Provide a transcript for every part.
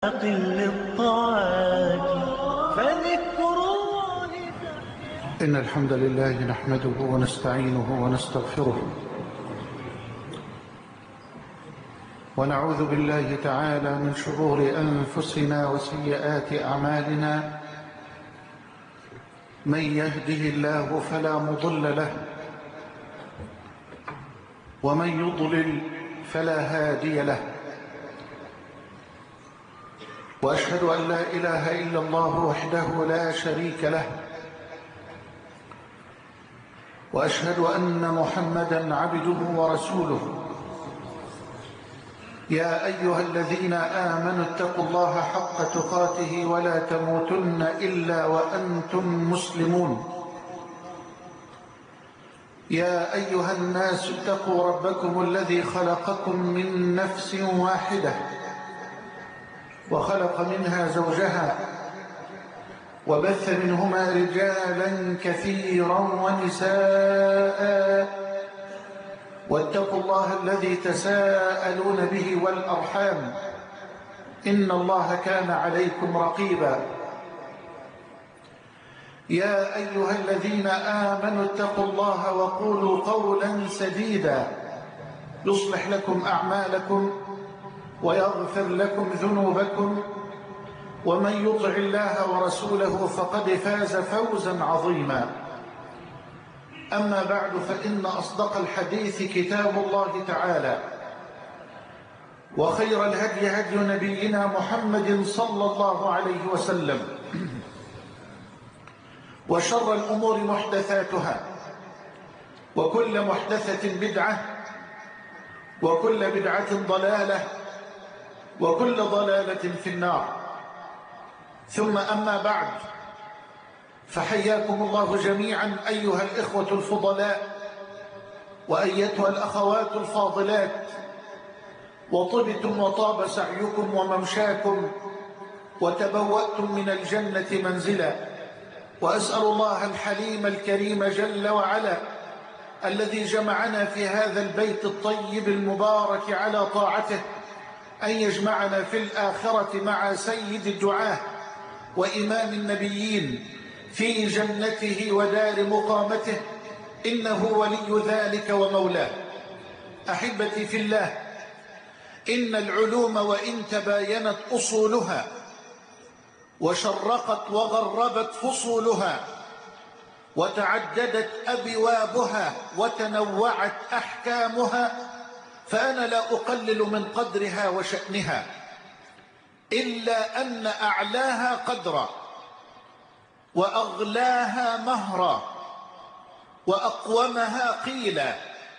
للطاعات فذكر الله. إن الحمد لله نحمده ونستعينه ونستغفره، ونعوذ بالله تعالى من شرور أنفسنا وسيئات أعمالنا. من يهده الله فلا مضل له، ومن يضلل فلا هادي له. وأشهد أن لا إله إلا الله وحده لا شريك له، وأشهد أن محمدًا عبده ورسوله. يا أيها الذين آمنوا اتقوا الله حق تقاته ولا تموتن إلا وأنتم مسلمون. يا أيها الناس اتقوا ربكم الذي خلقكم من نفس واحدة، وخلق منها زوجها، وبث منهما رجالا كثيرا ونساء. واتقوا الله الذي تساءلون به والأرحام، إن الله كان عليكم رقيبا. يا أيها الذين آمنوا اتقوا الله وقولوا قولا سديدا يصلح لكم أعمالكم ويغفر لكم ذنوبكم، ومن يطع الله ورسوله فقد فاز فوزا عظيما. أما بعد، فإن أصدق الحديث كتاب الله تعالى، وخير الهدي هدي نبينا محمد صلى الله عليه وسلم، وشر الأمور محدثاتها، وكل محدثة بدعة، وكل بدعة ضلالة، وكل ضلالة في النار. ثم أما بعد، فحياكم الله جميعا أيها الإخوة الفضلاء، وأيتها الأخوات الفاضلات، وطبتم وطاب سعيكم وممشاكم، وتبوأتم من الجنة منزلا. وأسأل الله الحليم الكريم جل وعلا الذي جمعنا في هذا البيت الطيب المبارك على طاعته أن يجمعنا في الآخرة مع سيد الدعاة وإمام النبيين في جنته ودار مقامته، إنه ولي ذلك ومولاه. أحبتي في الله، إن العلوم وإن تباينت أصولها وشرقت وغربت فصولها وتعددت أبوابها وتنوعت أحكامها، فأنا لا أقلل من قدرها وشأنها، إلا أن أعلاها قدرا، وأغلاها مهرا، وأقومها قيلا،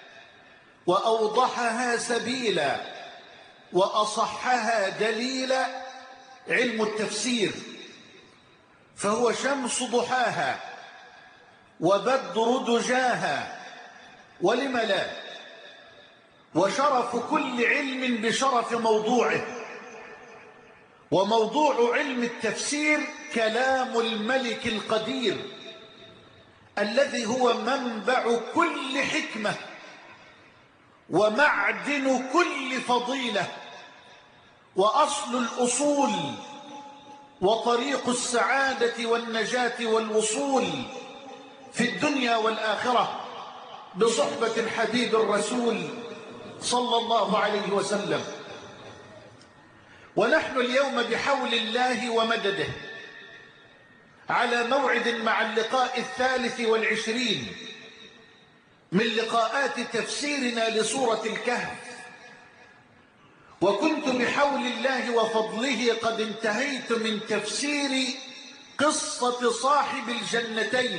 وأوضحها سبيلا، وأصحها دليلا علم التفسير، فهو شمس ضحاها وبدر دجاها، ولم لا؟ وشرف كل علم بشرف موضوعه. وموضوع علم التفسير كلام الملك القدير الذي هو منبع كل حكمة ومعدن كل فضيلة وأصل الأصول وطريق السعادة والنجاة والوصول في الدنيا والآخرة بصحبة الحبيب الرسول صلى الله عليه وسلم. ونحن اليوم بحول الله ومدده على موعد مع اللقاء 23 من لقاءات تفسيرنا لسورة الكهف. وكنت بحول الله وفضله قد انتهيت من تفسير قصة صاحب الجنتين.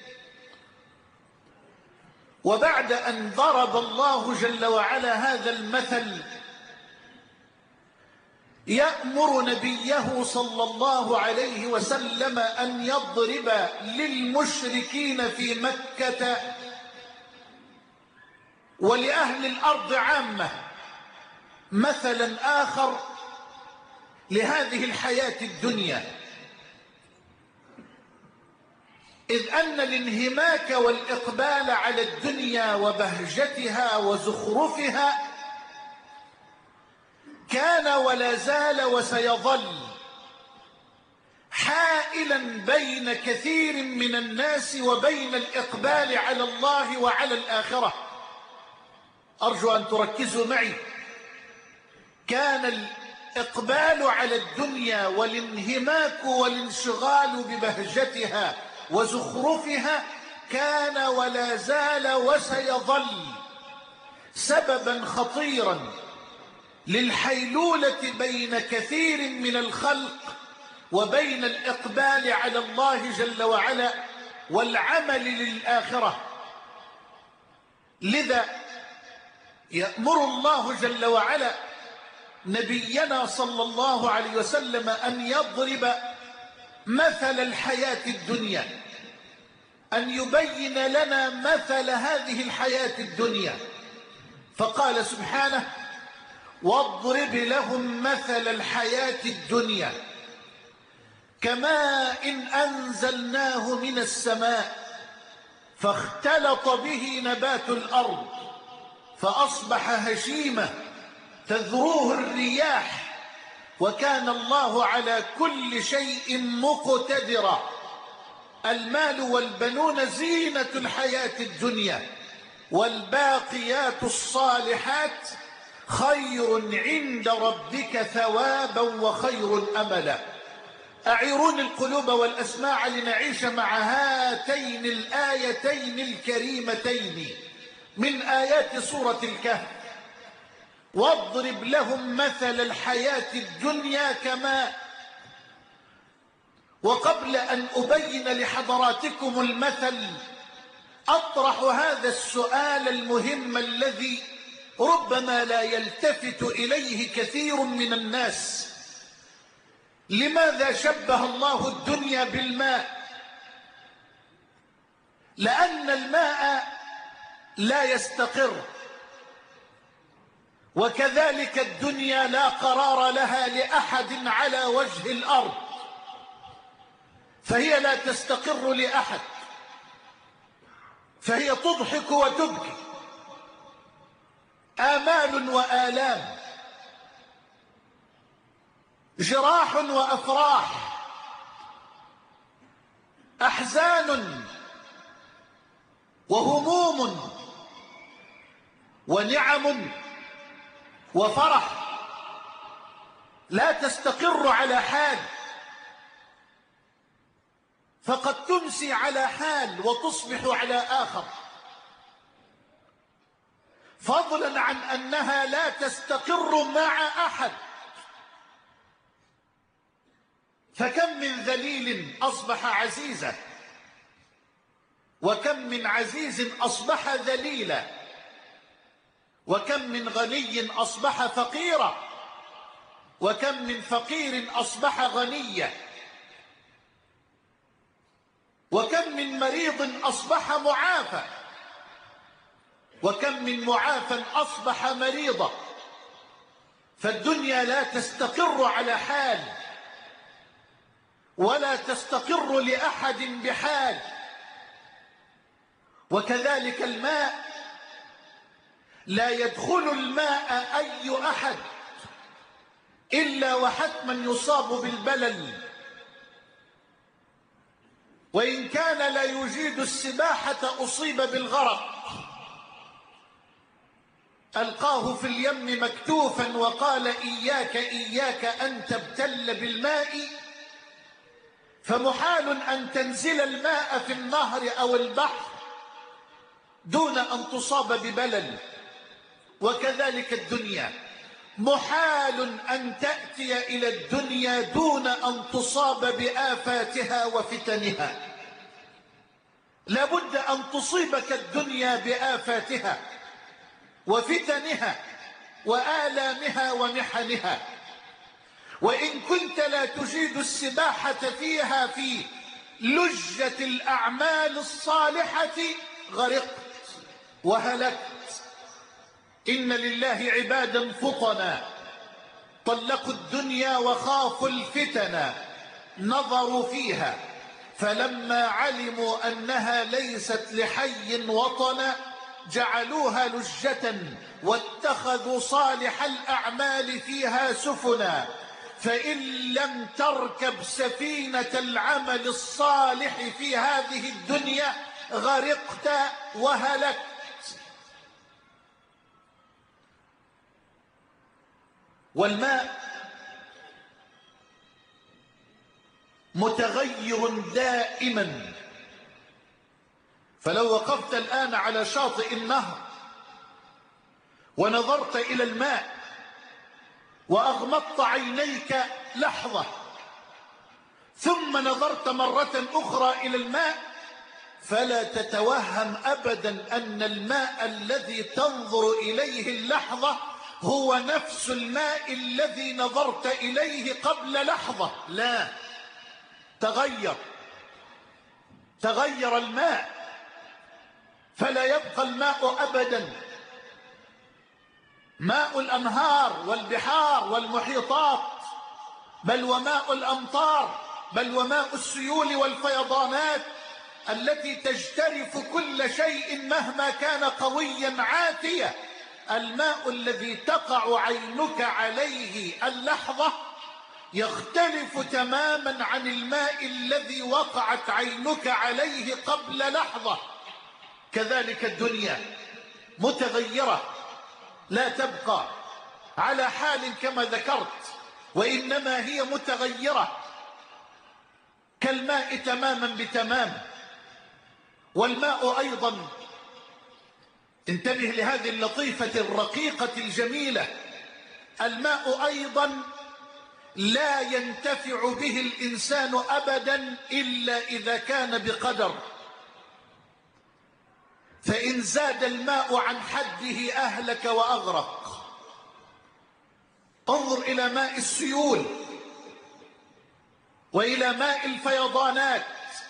وبعد أن ضرب الله جل وعلا هذا المثل يأمر نبيه صلى الله عليه وسلم أن يضرب للمشركين في مكة ولأهل الأرض عامة مثلا آخر لهذه الحياة الدنيا، إذ أن الانهماك والإقبال على الدنيا وبهجتها وزخرفها كان ولا زال وسيظل حائلا بين كثير من الناس وبين الإقبال على الله وعلى الآخرة. أرجو أن تركزوا معي. كان الإقبال على الدنيا والانهماك والانشغال ببهجتها وزخرفها كان ولا زال وسيظل سببا خطيرا للحيلولة بين كثير من الخلق وبين الإقبال على الله جل وعلا والعمل للآخرة. لذا يأمر الله جل وعلا نبينا صلى الله عليه وسلم أن يضرب مثل الحياة الدنيا، أن يبين لنا مثل هذه الحياة الدنيا، فقال سبحانه: واضرب لهم مثل الحياة الدنيا كماء إن أنزلناه من السماء فاختلط به نبات الأرض فأصبح هشيما تذروه الرياح وكان الله على كل شيء مقتدرا. المال والبنون زينة الحياة الدنيا والباقيات الصالحات خير عند ربك ثوابا وخير أملا. أعيرون القلوب والأسماع لنعيش مع هاتين الآيتين الكريمتين من آيات سورة الكهف. واضرب لهم مثل الحياة الدنيا كماء. وقبل أن أبين لحضراتكم المثل أطرح هذا السؤال المهم الذي ربما لا يلتفت إليه كثير من الناس: لماذا شبه الله الدنيا بالماء؟ لأن الماء لا يستقر، وكذلك الدنيا لا قرار لها لأحد على وجه الأرض، فهي لا تستقر لأحد، فهي تضحك وتبكي، آمال وآلام، جراح وأفراح، أحزان وهموم ونعم وفرح، لا تستقر على حال، فقد تمسي على حال وتصبح على آخر، فضلا عن أنها لا تستقر مع أحد. فكم من ذليل أصبح عزيزا، وكم من عزيز أصبح ذليلا، وكم من غني أصبح فقيرا، وكم من فقير أصبح غنيا، وكم من مريض أصبح معافى، وكم من معافى أصبح مريضا. فالدنيا لا تستقر على حال ولا تستقر لأحد بحال. وكذلك الماء لا يدخل الماء أي أحد إلا وحتما يصاب بالبلل، وإن كان لا يجيد السباحة أصيب بالغرق. ألقاه في اليم مكتوفا وقال: إياك إياك أن تبتل بالماء، فمحال أن تنزل الماء في النهر أو البحر دون أن تصاب ببلل. وكذلك الدنيا محال أن تأتي إلى الدنيا دون أن تصاب بآفاتها وفتنها. لابد أن تصيبك الدنيا بآفاتها وفتنها وآلامها ومحنها، وإن كنت لا تجيد السباحة فيها في لجة الأعمال الصالحة غرقت وهلكت. إن لله عبادا فطنا طلقوا الدنيا وخافوا الفتنا، نظروا فيها فلما علموا أنها ليست لحي وطنا جعلوها لجة واتخذوا صالح الأعمال فيها سفنا، فإن لم تركب سفينة العمل الصالح في هذه الدنيا غرقت وهلكت. والماء متغير دائما، فلو وقفت الآن على شاطئ النهر ونظرت إلى الماء وأغمضت عينيك لحظة ثم نظرت مرة أخرى إلى الماء، فلا تتوهم أبدا أن الماء الذي تنظر إليه اللحظة هو نفس الماء الذي نظرت إليه قبل لحظة. لا، تغير الماء، فلا يبقى الماء أبدا. ماء الأنهار والبحار والمحيطات، بل وماء الأمطار، بل وماء السيول والفيضانات التي تجترف كل شيء مهما كان قويا عاتية، الماء الذي تقع عينك عليه اللحظة يختلف تماما عن الماء الذي وقعت عينك عليه قبل لحظة. كذلك الدنيا متغيرة، لا تبقى على حال كما ذكرت، وإنما هي متغيرة كالماء تماما بتمام. والماء أيضا، انتبه لهذه اللطيفة الرقيقة الجميلة، الماء أيضا لا ينتفع به الإنسان أبدا إلا إذا كان بقدر، فإن زاد الماء عن حده أهلك وأغرق. انظر إلى ماء السيول وإلى ماء الفيضانات،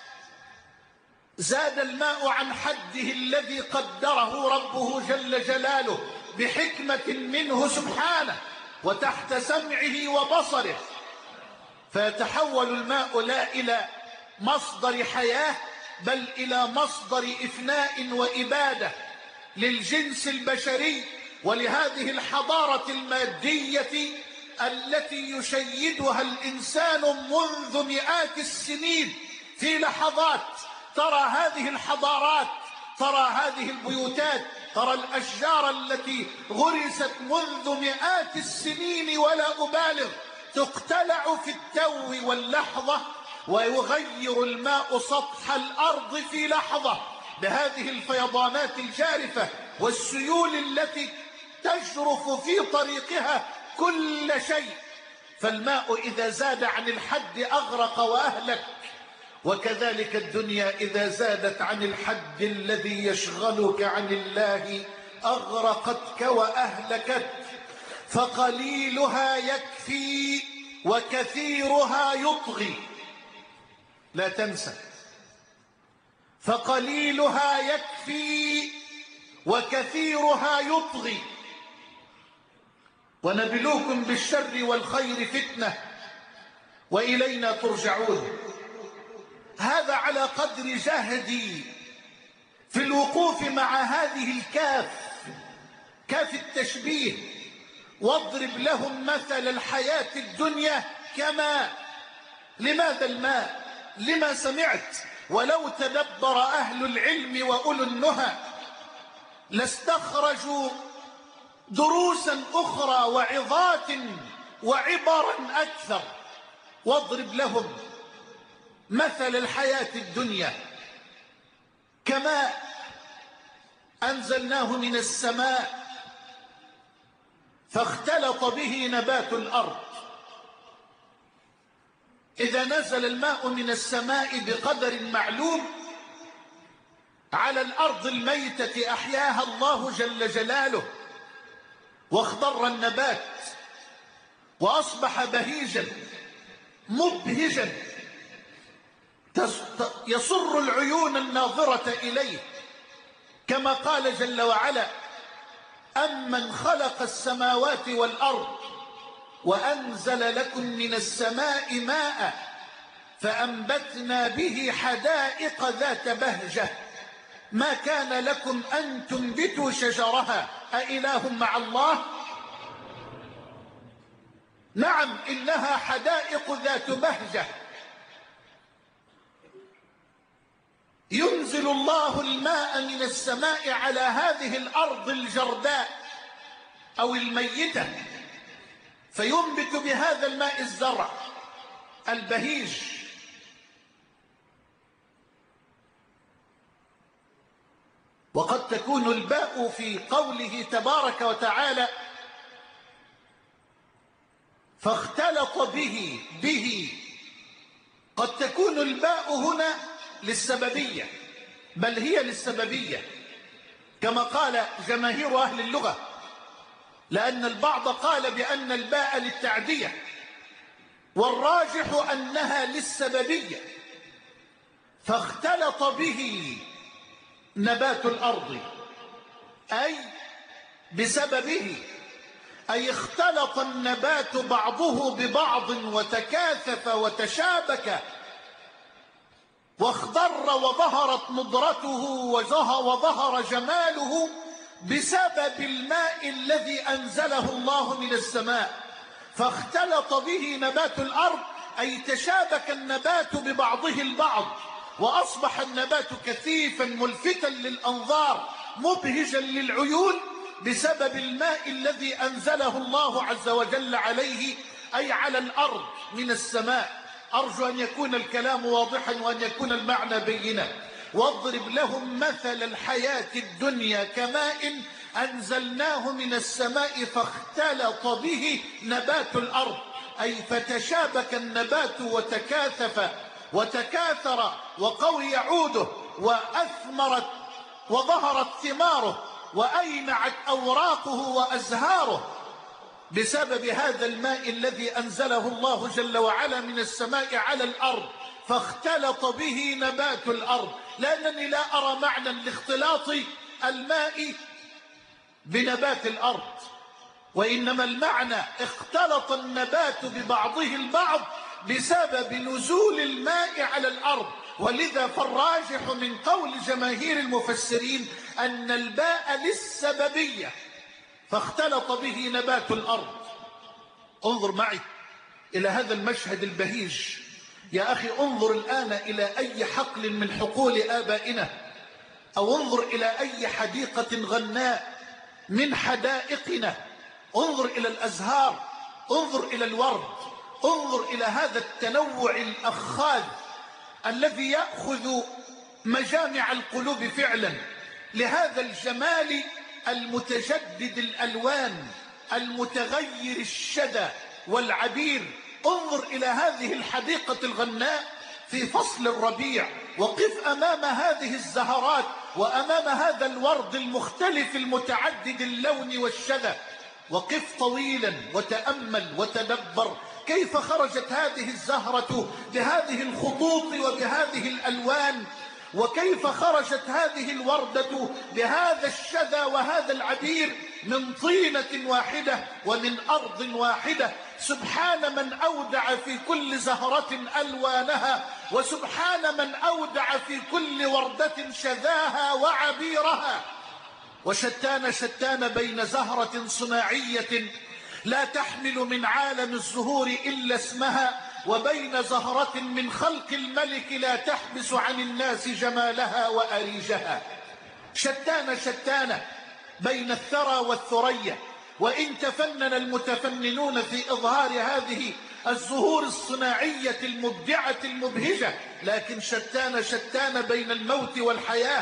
زاد الماء عن حده الذي قدره ربه جل جلاله بحكمة منه سبحانه وتحت سمعه وبصره، فيتحول الماء لا إلى مصدر حياة بل إلى مصدر إفناء وإبادة للجنس البشري ولهذه الحضارة المادية التي يشيدها الإنسان منذ مئات السنين. في لحظات ترى هذه الحضارات، ترى هذه البيوتات، ترى الأشجار التي غرست منذ مئات السنين ولا أبالغ تقتلع في التو واللحظة، ويغير الماء سطح الأرض في لحظة بهذه الفيضانات الجارفة والسيول التي تجرف في طريقها كل شيء. فالماء إذا زاد عن الحد أغرق وأهلك، وكذلك الدنيا إذا زادت عن الحد الذي يشغلك عن الله أغرقتك وأهلكت. فقليلها يكفي وكثيرها يطغي، لا تنسى، فقليلها يكفي وكثيرها يطغي. ونبلوكم بالشر والخير فتنة وإلينا ترجعون. هذا على قدر جهدي في الوقوف مع هذه الكاف، كاف التشبيه، واضرب لهم مثل الحياة الدنيا كماء. لماذا الماء؟ لما سمعت؟ ولو تدبر أهل العلم وأولو النهى لاستخرجوا دروسا أخرى وعظات وعبرا أكثر. واضرب لهم مثل الحياة الدنيا كماء أنزلناه من السماء فاختلط به نبات الأرض. إذا نزل الماء من السماء بقدر معلوم على الأرض الميتة أحياها الله جل جلاله، واخضر النبات وأصبح بهيجا مبهجا يسر العيون الناظرة إليه، كما قال جل وعلا: أمن خلق السماوات والأرض وأنزل لكم من السماء ماء فأنبتنا به حدائق ذات بهجة ما كان لكم أن تنبتوا شجرها أإله مع الله؟ نعم، إنها حدائق ذات بهجة. ينزل الله الماء من السماء على هذه الأرض الجرداء أو الميتة، فينبت بهذا الماء الزرع البهيج. وقد تكون الباء في قوله تبارك وتعالى فاختلط به قد تكون الباء هنا للسببية، بل هي للسببية كما قال جماهير أهل اللغة، لأن البعض قال بأن الباء للتعدية، والراجح أنها للسببية. فاختلط به نبات الأرض أي بسببه، أي اختلط النبات بعضه ببعض وتكاثف وتشابك واخضر وظهرت نضرته وظهر جماله بسبب الماء الذي أنزله الله من السماء. فاختلط به نبات الأرض أي تشابك النبات ببعضه البعض، وأصبح النبات كثيفا ملفتا للأنظار مبهجا للعيون بسبب الماء الذي أنزله الله عز وجل عليه، أي على الأرض من السماء. أرجو أن يكون الكلام واضحا وأن يكون المعنى بينا. واضرب لهم مثل الحياة الدنيا كماء أنزلناه من السماء فاختلط به نبات الأرض، أي فتشابك النبات وتكاثف وتكاثر وقوي عوده وأثمرت وظهرت ثماره وأينعت أوراقه وأزهاره بسبب هذا الماء الذي أنزله الله جل وعلا من السماء على الأرض. فاختلط به نبات الأرض، لأنني لا أرى معنى لاختلاط الماء بنبات الأرض، وإنما المعنى اختلط النبات ببعضه البعض بسبب نزول الماء على الأرض. ولذا فالراجح من قول جماهير المفسرين أن الباء للسببية، فاختلط به نبات الأرض. انظر معي إلى هذا المشهد البهيج يا أخي. انظر الآن إلى أي حقل من حقول آبائنا، أو انظر إلى أي حديقة غناء من حدائقنا، انظر إلى الأزهار، انظر إلى الورد، انظر إلى هذا التنوع الأخاذ الذي يأخذ مجامع القلوب فعلا، لهذا الجمال المتجدد الألوان المتغير الشدى والعبير. انظر إلى هذه الحديقة الغناء في فصل الربيع، وقف أمام هذه الزهرات وأمام هذا الورد المختلف المتعدد اللون والشذى، وقف طويلا وتأمل وتدبر كيف خرجت هذه الزهرة بهذه الخطوط وبهذه الألوان، وكيف خرجت هذه الوردة بهذا الشذى وهذا العبير من طينة واحدة ومن أرض واحدة. سبحان من أودع في كل زهرة ألوانها، وسبحان من أودع في كل وردة شذاها وعبيرها. وشتان بين زهرة صناعية لا تحمل من عالم الزهور إلا اسمها، وبين زهرة من خلق الملك لا تحبس عن الناس جمالها وأريجها. شتان بين الثرى والثريا. وإن تفنن المتفننون في إظهار هذه الزهور الصناعية المبدعة المبهجة، لكن شتان بين الموت والحياة،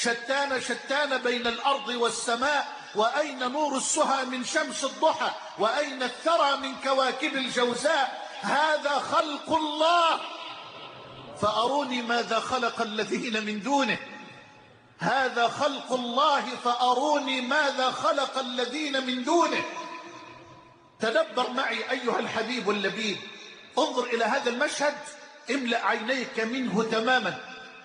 شتان بين الأرض والسماء. وأين نور السهى من شمس الضحى، وأين الثرى من كواكب الجوزاء. هذا خلق الله، فأروني ماذا خلق الذين من دونه. هذا خلق الله، فأروني ماذا خلق الذين من دونه. تدبر معي أيها الحبيب اللبيب، انظر إلى هذا المشهد، املأ عينيك منه تماما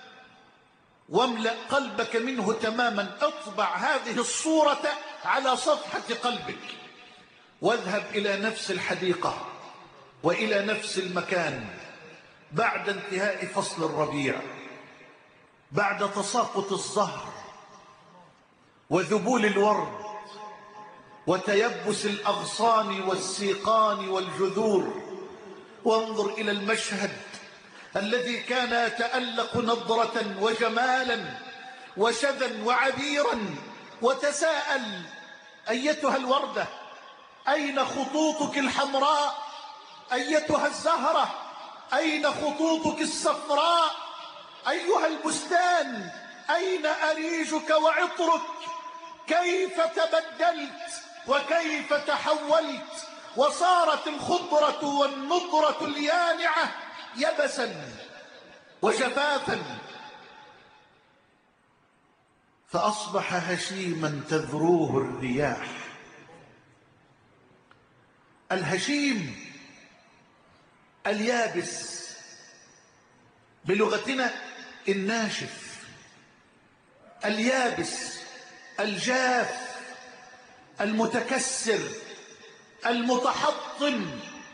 واملأ قلبك منه تماما. اطبع هذه الصورة على صفحة قلبك، واذهب إلى نفس الحديقة وإلى نفس المكان بعد انتهاء فصل الربيع. بعد تساقط الزهر وذبول الورد وتيبس الأغصان والسيقان والجذور. وانظر إلى المشهد الذي كان يتألق نضرة وجمالا وشذا وعبيرا، وتساءل: أيتها الوردة، أين خطوطك الحمراء؟ أيتها الزهرة، أين خطوطك الصفراء؟ أيها البستان، أين أريجك وعطرك؟ كيف تبدلت وكيف تحولت، وصارت الخضرة والنضرة اليانعة يبسا وجفافا، فأصبح هشيما تذروه الرياح. الهشيم اليابس، بلغتنا الناشف، اليابس، الجاف، المتكسر، المتحطم،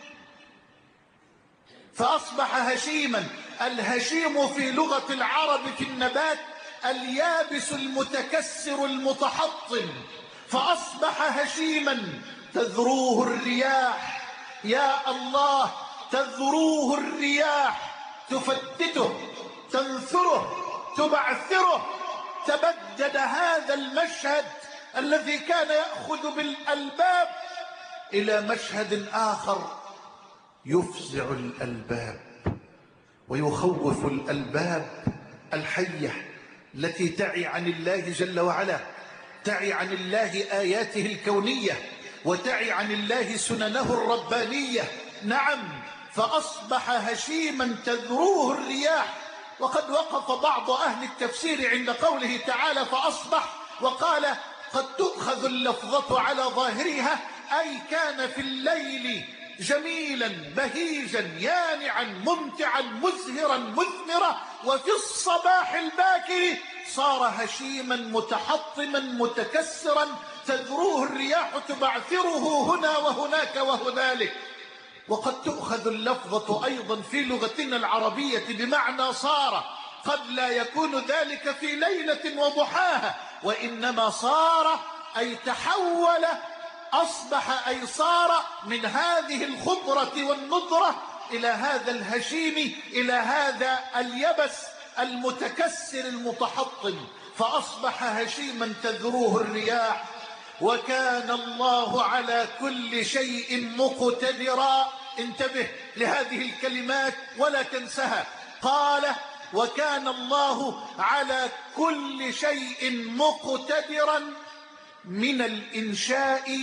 فأصبح هشيما. الهشيم في لغة العرب في النبات اليابس المتكسر المتحطم، فأصبح هشيما تذروه الرياح. يا الله، تذروه الرياح، تفتته، تنثره، تبعثره. تبدد هذا المشهد الذي كان يأخذ بالألباب إلى مشهد آخر يفزع الألباب ويخوف الألباب الحية التي تعي عن الله جل وعلا، تعي عن الله آياته الكونية، وتعي عن الله سننه الربانية. نعم، فأصبح هشيما تذروه الرياح. وقد وقف بعض أهل التفسير عند قوله تعالى فأصبح، وقال قد تؤخذ اللفظة على ظاهرها، أي كان في الليل جميلا بهيجا يانعا ممتعا مزهرا مثمرا، وفي الصباح الباكر صار هشيما متحطما متكسرا تذروه الرياح تبعثره هنا وهناك وهنالك. وقد تؤخذ اللفظة أيضا في لغتنا العربية بمعنى صار، قد لا يكون ذلك في ليلة وضحاها، وإنما صار أي تحول، أصبح أي صار من هذه الخضرة والنضرة إلى هذا الهشيم، إلى هذا اليبس المتكسر المتحطم، فأصبح هشيما تذروه الرياح. وكان الله على كل شيء مقتدرا. انتبه لهذه الكلمات ولا تنسها. قال وكان الله على كل شيء مقتدرا من الإنشاء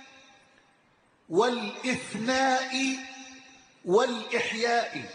والإفناء والإحياء.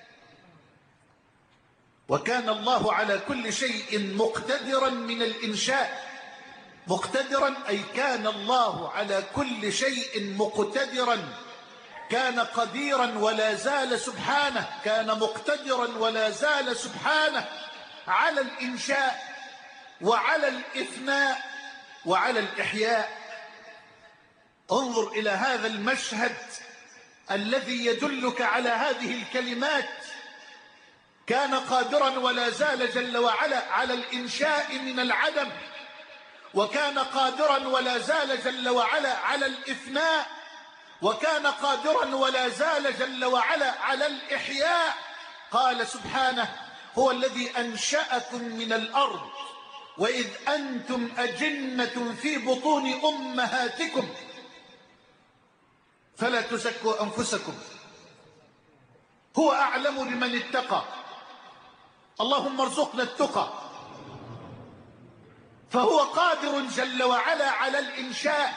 وكان الله على كل شيء مقتدرا من الإنشاء. مقتدرا أي كان الله على كل شيء مقتدرا، كان قديرا ولا زال سبحانه، كان مقتدرا ولا زال سبحانه على الإنشاء وعلى الإفناء وعلى الإحياء. انظر إلى هذا المشهد الذي يدلك على هذه الكلمات. كان قادرا ولا زال جل وعلا على الإنشاء من العدم، وكان قادرا ولا زال جل وعلا على الإفناء، وكان قادرا ولا زال جل وعلا على الإحياء. قال سبحانه هو الذي أنشأكم من الأرض وإذ أنتم أجنة في بطون أمهاتكم فلا تزكوا أنفسكم هو أعلم بمن اتقى. اللهم ارزقنا التقى. فهو قادر جل وعلا على الإنشاء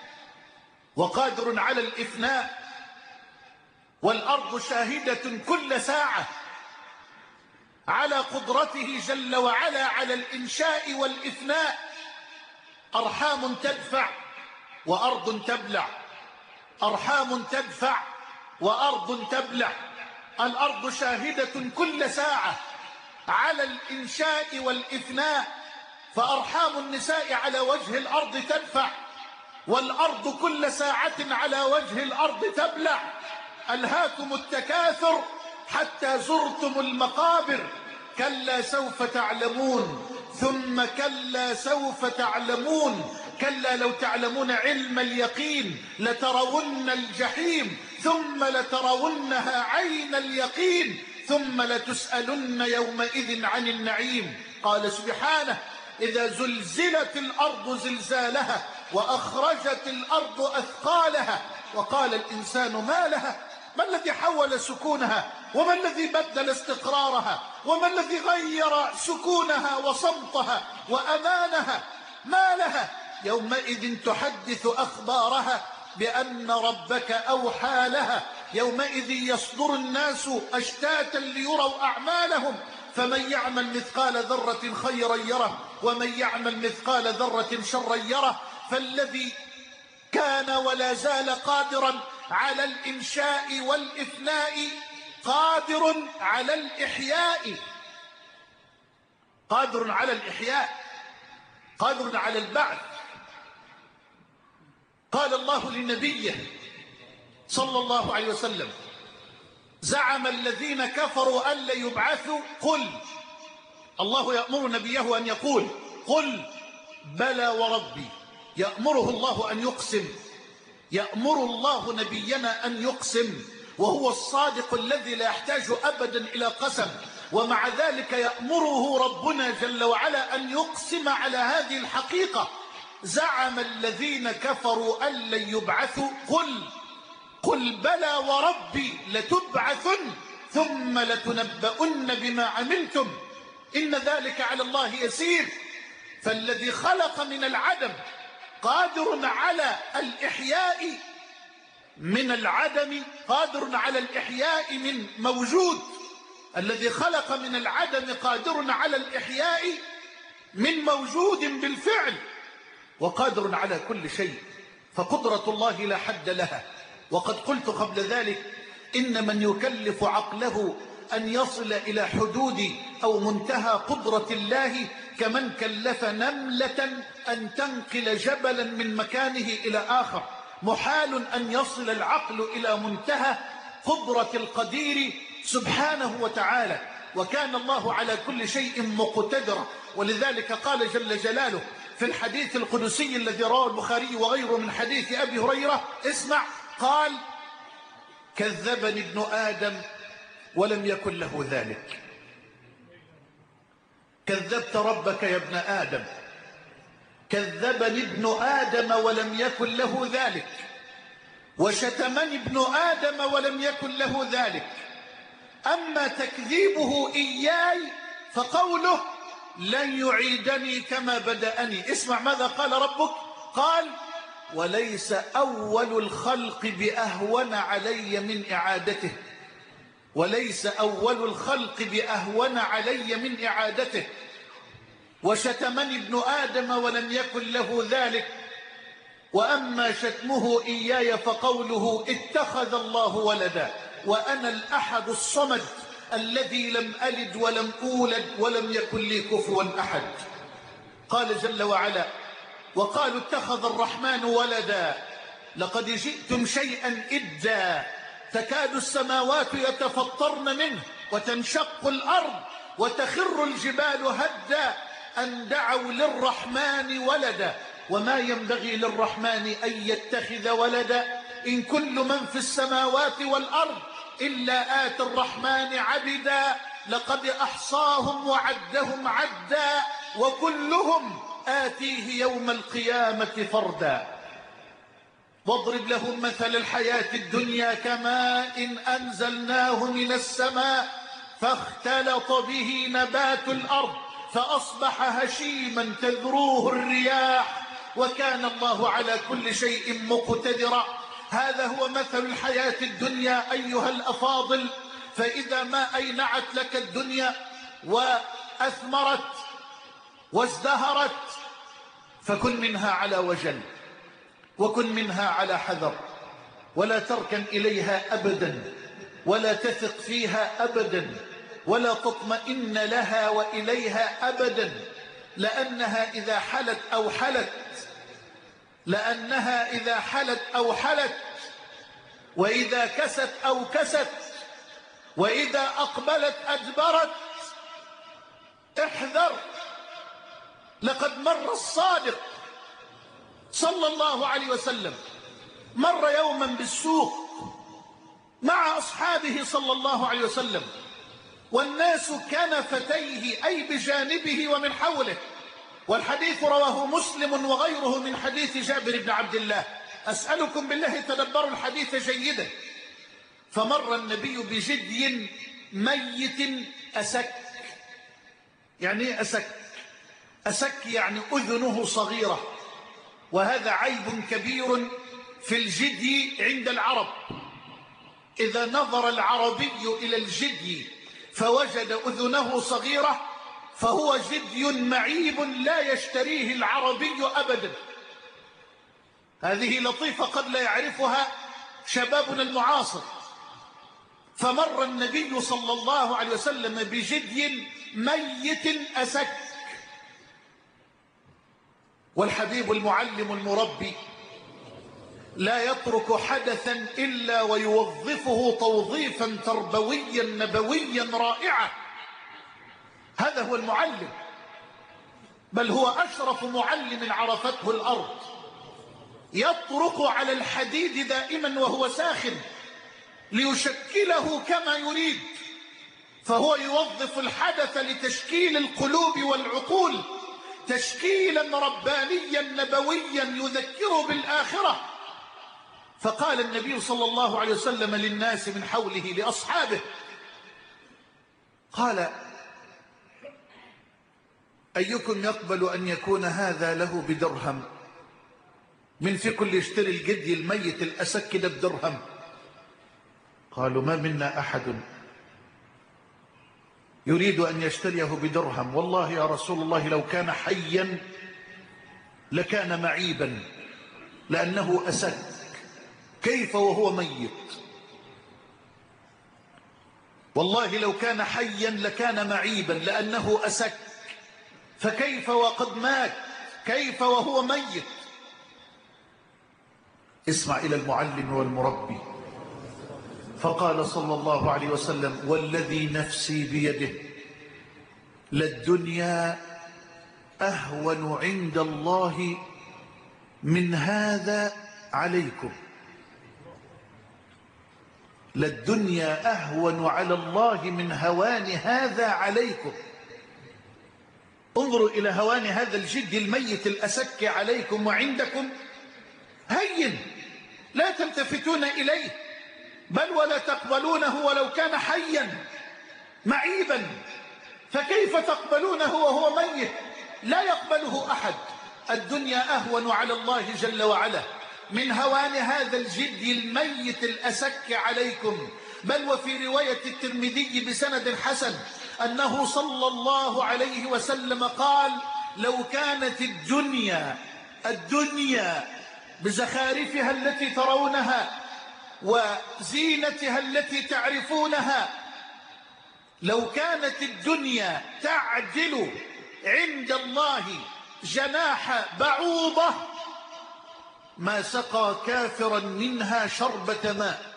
وقادر على الإفناء، والأرض شاهدة كل ساعة على قدرته جل وعلا على الإنشاء والإفناء. أرحام تدفع وأرض تبلع، أرحام تدفع وأرض تبلع. الأرض شاهدة كل ساعة على الإنشاء والإفناء، فأرحام النساء على وجه الأرض تدفع، والأرض كل ساعة على وجه الأرض تبلع. ألهاكم التكاثر حتى زرتم المقابر، كلا سوف تعلمون ثم كلا سوف تعلمون كلا لو تعلمون علم اليقين لترون الجحيم ثم لترونها عين اليقين ثم لتسألن يومئذ عن النعيم. قال سبحانه إذا زلزلت الأرض زلزالها وأخرجت الأرض أثقالها وقال الإنسان ما لها، ما الذي حول سكونها وما الذي بدل استقرارها وما الذي غير سكونها وصمتها وأمانها؟ ما لها يومئذ تحدث أخبارها بأن ربك أوحى لها يومئذ يصدر الناس أشتاتا ليروا أعمالهم فمن يعمل مثقال ذرة خيرا يره ومن يعمل مثقال ذرة شرا يره. فالذي كان ولا زال قادرا على الإنشاء والإفناء قادر على الإحياء، قادر على الإحياء، قادر على البعث. قال الله لنبيه صلى الله عليه وسلم زعم الذين كفروا أن لن يبعثوا قل، الله يأمر نبيه أن يقول قل بلى وربي. يأمره الله أن يقسم، يأمر الله نبينا أن يقسم وهو الصادق الذي لا يحتاج أبدا إلى قسم، ومع ذلك يأمره ربنا جل وعلا أن يقسم على هذه الحقيقة. زعم الذين كفروا أن لن يبعثوا قل بلى وربي لتبعثن ثم لتنبؤن بما عملتم إن ذلك على الله يسير. فالذي خلق من العدم قادر على الإحياء من العدم، قادر على الإحياء من موجود. الذي خلق من العدم قادر على الإحياء من موجود بالفعل، وقادر على كل شيء، فقدرة الله لا حد لها. وقد قلت قبل ذلك إن من يكلف عقله أن يصل إلى حدود أو منتهى قدرة الله كمن كلف نملة أن تنقل جبلا من مكانه إلى آخر. محال أن يصل العقل إلى منتهى قدرة القدير سبحانه وتعالى، وكان الله على كل شيء مقتدر. ولذلك قال جل جلاله في الحديث القدسي الذي رواه البخاري وغيره من حديث أبي هريرة، اسمع، قال كذبني ابن آدم ولم يكن له ذلك. كذبت ربك يا ابن آدم، كذبني ابن آدم ولم يكن له ذلك، وشتمني ابن آدم ولم يكن له ذلك. أما تكذيبه إياي فقوله لن يعيدني كما بدأني. اسمع ماذا قال ربك، قال وليس أول الخلق بأهون علي من إعادته، وليس أول الخلق بأهون علي من إعادته. وشتمني ابن آدم ولم يكن له ذلك. وأما شتمه إياي فقوله اتخذ الله ولدا وأنا الأحد الصمد الذي لم ألد ولم أولد ولم يكن لي كفوا أحد. قال جل وعلا وقالوا اتخذ الرحمن ولدا لقد جئتم شيئا إدا تكاد السماوات يتفطرن منه وتنشق الأرض وتخر الجبال هدا أن دعوا للرحمن ولدا وما ينبغي للرحمن أن يتخذ ولدا إن كل من في السماوات والأرض إلا آتي الرحمن عبدا لقد أحصاهم وعدهم عدا وكلهم آتيه يوم القيامة فردا. واضرب لهم مثل الحياة الدنيا كماء أنزلناه من السماء فاختلط به نبات الأرض فأصبح هشيما تذروه الرياح وكان الله على كل شيء مقتدرا. هذا هو مثل الحياة الدنيا أيها الأفاضل. فإذا ما أينعت لك الدنيا وأثمرت وازدهرت فكن منها على وجل وكن منها على حذر، ولا تركن إليها أبدا ولا تثق فيها أبدا ولا تطمئن لها وإليها أبدا، لأنها إذا حلت أو حلت، لأنها إذا حلت أو حلت، وإذا كست أو كست، وإذا أقبلت أدبرت، احذر. لقد مر الصادق صلى الله عليه وسلم، مر يوما بالسوق مع أصحابه صلى الله عليه وسلم، والناس كنفتيه أي بجانبه ومن حوله، والحديث رواه مسلم وغيره من حديث جابر بن عبد الله. أسألكم بالله تدبروا الحديث جيدا. فمر النبي بجدي ميت أسك. يعني ايه أسك؟ أسك يعني أذنه صغيرة، وهذا عيب كبير في الجدي عند العرب. إذا نظر العربي إلى الجدي فوجد أذنه صغيرة فهو جدي معيب لا يشتريه العربي أبدا. هذه لطيفة قد لا يعرفها شبابنا المعاصر. فمر النبي صلى الله عليه وسلم بجدي ميت أسك، والحبيب المعلم المربي لا يترك حدثا إلا ويوظفه توظيفا تربويا نبويا رائعا. هذا هو المعلم، بل هو أشرف معلم عرفته الأرض. يطرق على الحديد دائما وهو ساخن ليشكله كما يريد، فهو يوظف الحدث لتشكيل القلوب والعقول تشكيلا ربانيا نبويا يذكر بالآخرة. فقال النبي صلى الله عليه وسلم للناس من حوله لأصحابه، قال: أيكم يقبل أن يكون هذا له بدرهم؟ من فيكم اللي يشتري الجدي الميت الأسك ده بدرهم؟ قالوا: ما منا أحد يريد أن يشتريه بدرهم. والله يا رسول الله لو كان حيا لكان معيبا لأنه أسك، كيف وهو ميت؟ والله لو كان حيا لكان معيبا لأنه أسك، فكيف وقد مات؟ كيف وهو ميت؟ اسمع إلى المعلم والمربي. فقال صلى الله عليه وسلم: والذي نفسي بيده للدنيا أهون عند الله من هذا عليكم. للدنيا أهون على الله من هوان هذا عليكم. انظروا إلى هوان هذا الجد الميت الأسك عليكم وعندكم هين، لا تلتفتون إليه، بل ولا تقبلونه ولو كان حيا معيبا، فكيف تقبلونه وهو ميت؟ لا يقبله أحد. الدنيا أهون على الله جل وعلا من هوان هذا الجد الميت الأسك عليكم. بل وفي رواية الترمذي بسند حسن أنه صلى الله عليه وسلم قال: لو كانت الدنيا بزخارفها التي ترونها وزينتها التي تعرفونها، لو كانت الدنيا تعدل عند الله جناح بعوضة ما سقى كافرا منها شربة ماء.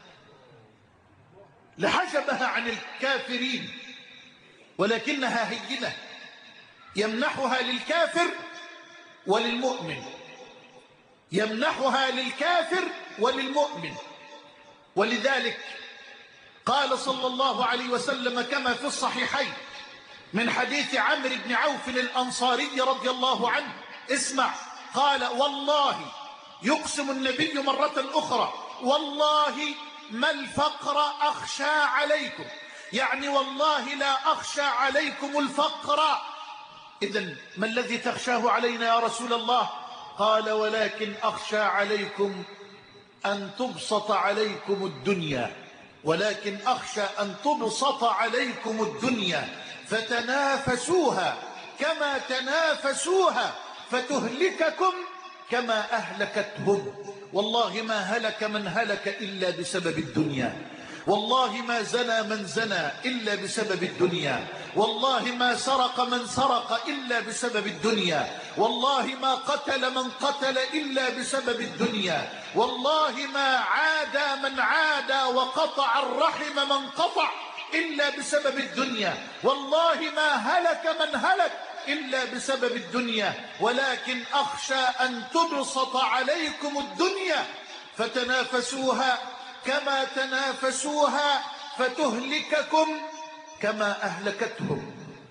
لحجبها عن الكافرين، ولكنها هينة يمنحها للكافر وللمؤمن، يمنحها للكافر وللمؤمن. ولذلك قال صلى الله عليه وسلم كما في الصحيحين من حديث عمرو بن عوف الأنصاري رضي الله عنه، اسمع، قال: والله، يقسم النبي مرة أخرى، والله ما الفقر أخشى عليكم، يعني والله لا أخشى عليكم الفقر. إذن ما الذي تخشاه علينا يا رسول الله؟ قال: ولكن أخشى عليكم أن تبسط عليكم الدنيا، ولكن أخشى أن تبسط عليكم الدنيا فتنافسوها كما تنافسوها فتهلككم كما أهلكتهم. والله ما هلك من هلك إلا بسبب الدنيا، والله ما زنى من زنى إلا بسبب الدنيا، والله ما سرق من سرق إلا بسبب الدنيا، والله ما قتل من قتل إلا بسبب الدنيا، والله ما عادى من عادى وقطع الرحم من قطع إلا بسبب الدنيا، والله ما هلك من هلك إلا بسبب الدنيا، ولكن أخشى أن تبسط عليكم الدنيا فتنافسوها كما تنافسوها فتهلككم كما أهلكتهم.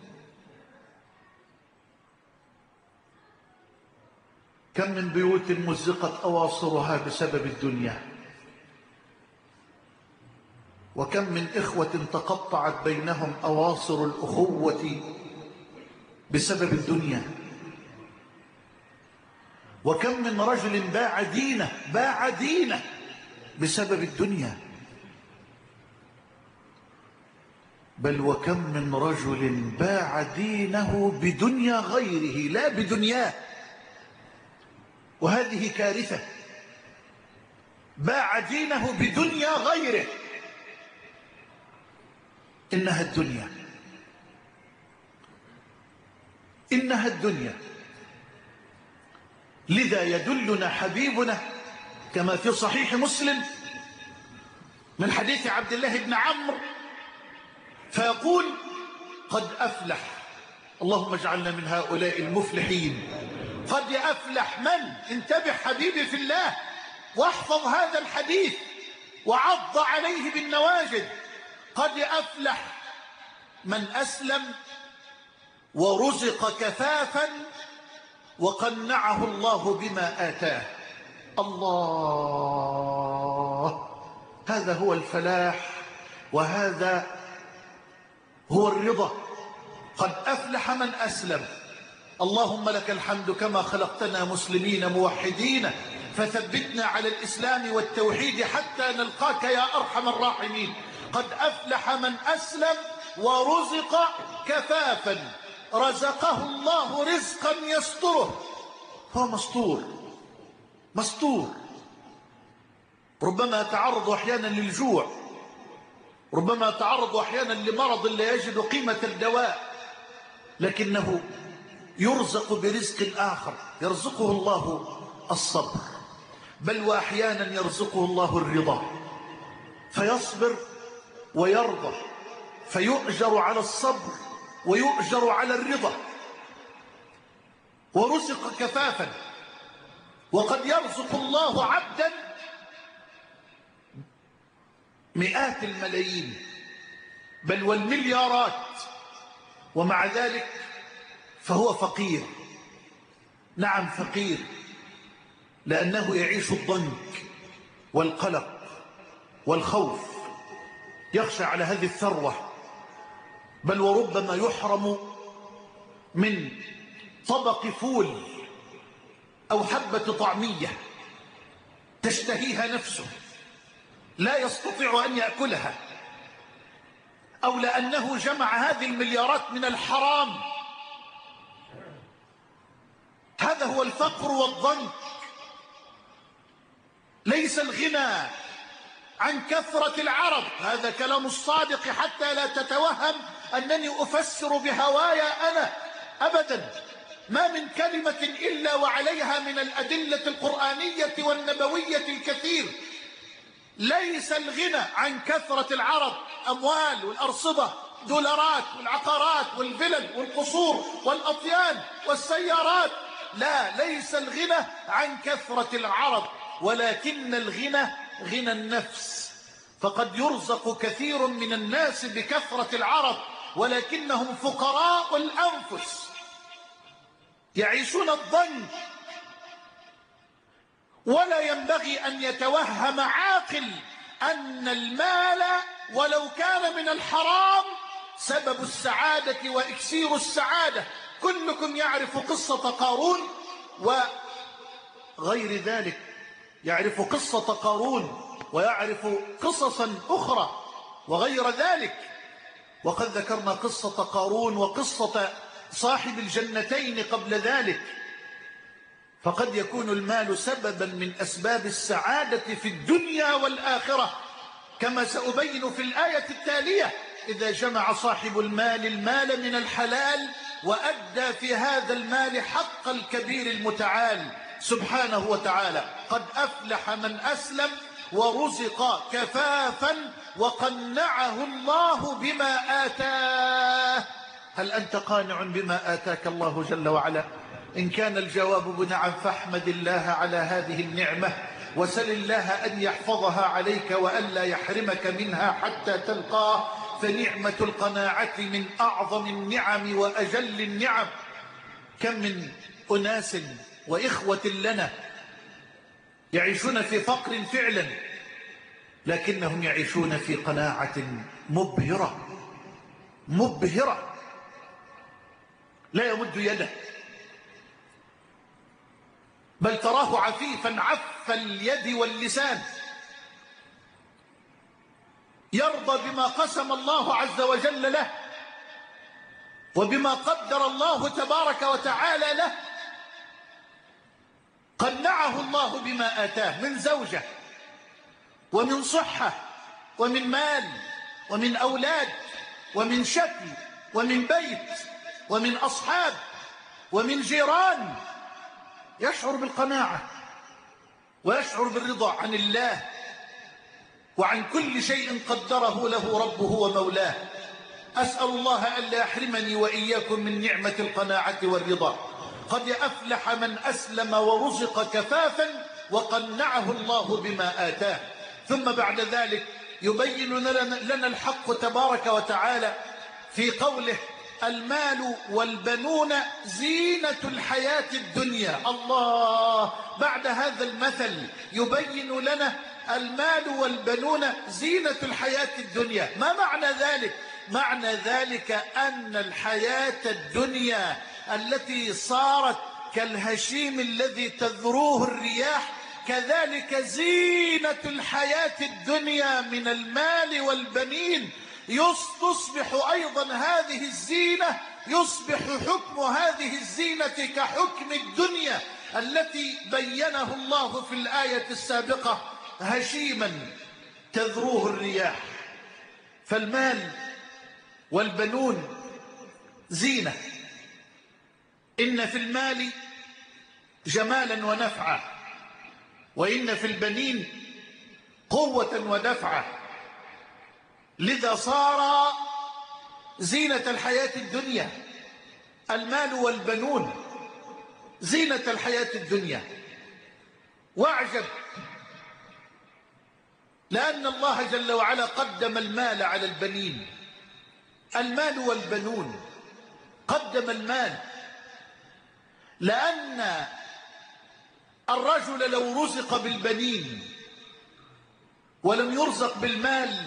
كم من بيوت مزقت أواصرها بسبب الدنيا، وكم من إخوة تقطعت بينهم أواصر الأخوة بسبب الدنيا، وكم من رجل باع دينه بسبب الدنيا، بل وكم من رجل باع دينه بدنيا غيره لا بدنياه، وهذه كارثة. باع دينه بدنيا غيره. إنها الدنيا، إنها الدنيا. لذا يدلنا حبيبنا كما في صحيح مسلم من حديث عبد الله بن عمرو فيقول: قد أفلح، اللهم اجعلنا من هؤلاء المفلحين، قد أفلح من، انتبه حبيبي في الله واحفظ هذا الحديث وعض عليه بالنواجذ، قد أفلح من أسلم ورزق كفافا وقنعه الله بما آتاه. الله، هذا هو الفلاح وهذا هو الرضا. قد أفلح من أسلم. اللهم لك الحمد كما خلقتنا مسلمين موحدين، فثبتنا على الإسلام والتوحيد حتى نلقاك يا أرحم الراحمين. قد أفلح من أسلم ورزق كفافا، رزقه الله رزقا يستره، هو مستور. ربما يتعرض أحيانا للجوع، ربما يتعرض أحيانا لمرض لا يجد قيمة الدواء، لكنه يرزق برزق آخر، يرزقه الله الصبر، بل وأحيانا يرزقه الله الرضا، فيصبر ويرضى، فيؤجر على الصبر ويؤجر على الرضا. ورزق كفافا. وقد يرزق الله عبدا مئات الملايين بل والمليارات، ومع ذلك فهو فقير. نعم فقير، لأنه يعيش الضنك والقلق والخوف، يخشى على هذه الثروة، بل وربما يحرم من طبق فول أو حبة طعمية تشتهيها نفسه، لا يستطيع أن يأكلها، أو لأنه جمع هذه المليارات من الحرام. هذا هو الفقر والضنك. ليس الغنى عن كثرة العرب، هذا كلام الصادق حتى لا تتوهم أنني أفسر بهوايا أنا أبدا. ما من كلمة إلا وعليها من الأدلة القرآنية والنبوية الكثير. ليس الغنى عن كثرة العرب، أموال والأرصدة، دولارات والعقارات والفلل والقصور والأطيان والسيارات، لا، ليس الغنى عن كثرة العرب، ولكن الغنى غنى النفس. فقد يرزق كثير من الناس بكثرة العرب ولكنهم فقراء الأنفس، يعيشون الضنك. ولا ينبغي أن يتوهم عاقل أن المال ولو كان من الحرام سبب السعادة وإكسير السعادة. كلكم يعرف قصة قارون وغير ذلك، يعرف قصة قارون ويعرف قصصا أخرى وغير ذلك. وقد ذكرنا قصة قارون وقصة صاحب الجنتين قبل ذلك. فقد يكون المال سببا من أسباب السعادة في الدنيا والآخرة، كما سأبين في الآية التالية: إذا جمع صاحب المال من الحلال وأدى في هذا المال حق الكبير المتعال سبحانه وتعالى. قد أفلح من أسلم ورزق كفافا وقنعه الله بما آتاه. هل أنت قانع بما آتاك الله جل وعلا؟ إن كان الجواب بنعم فاحمد الله على هذه النعمة، وسل الله أن يحفظها عليك وأن لا يحرمك منها حتى تلقاه، فنعمة القناعة من أعظم النعم وأجل النعم. كم من أناس وإخوة لنا يعيشون في فقر فعلا، لكنهم يعيشون في قناعة مبهرة مبهرة. لا يمد يده، بل تراه عفيفا عف اليد واللسان، يرضى بما قسم الله عز وجل له وبما قدر الله تبارك وتعالى له. قنعه الله بما آتاه من زوجة ومن صحة ومن مال ومن أولاد ومن شكل ومن بيت ومن أصحاب ومن جيران. يشعر بالقناعة ويشعر بالرضا عن الله وعن كل شيء قدره له ربه ومولاه. أسأل الله أن لا يحرمني وإياكم من نعمة القناعة والرضا. قد أفلح من أسلم ورزق كفافا وقنعه الله بما آتاه. ثم بعد ذلك يبين لنا الحق تبارك وتعالى في قوله: المال والبنون زينة الحياة الدنيا. الله، بعد هذا المثل يبين لنا المال والبنون زينة الحياة الدنيا. ما معنى ذلك؟ معنى ذلك أن الحياة الدنيا التي صارت كالهشيم الذي تذروه الرياح، كذلك زينة الحياة الدنيا من المال والبنين تصبح أيضا هذه الزينة، يصبح حكم هذه الزينة كحكم الدنيا التي بينه الله في الآية السابقة: هشيما تذروه الرياح. فالمال والبنون زينة. إن في المال جمالا ونفعا، وإن في البنين قوة ودفعا. لذا صار زينة الحياة الدنيا. المال والبنون زينة الحياة الدنيا. واعجب، لأن الله جل وعلا قدم المال على البنين. المال والبنون، قدم المال، لأن الرجل لو رزق بالبنين ولم يرزق بالمال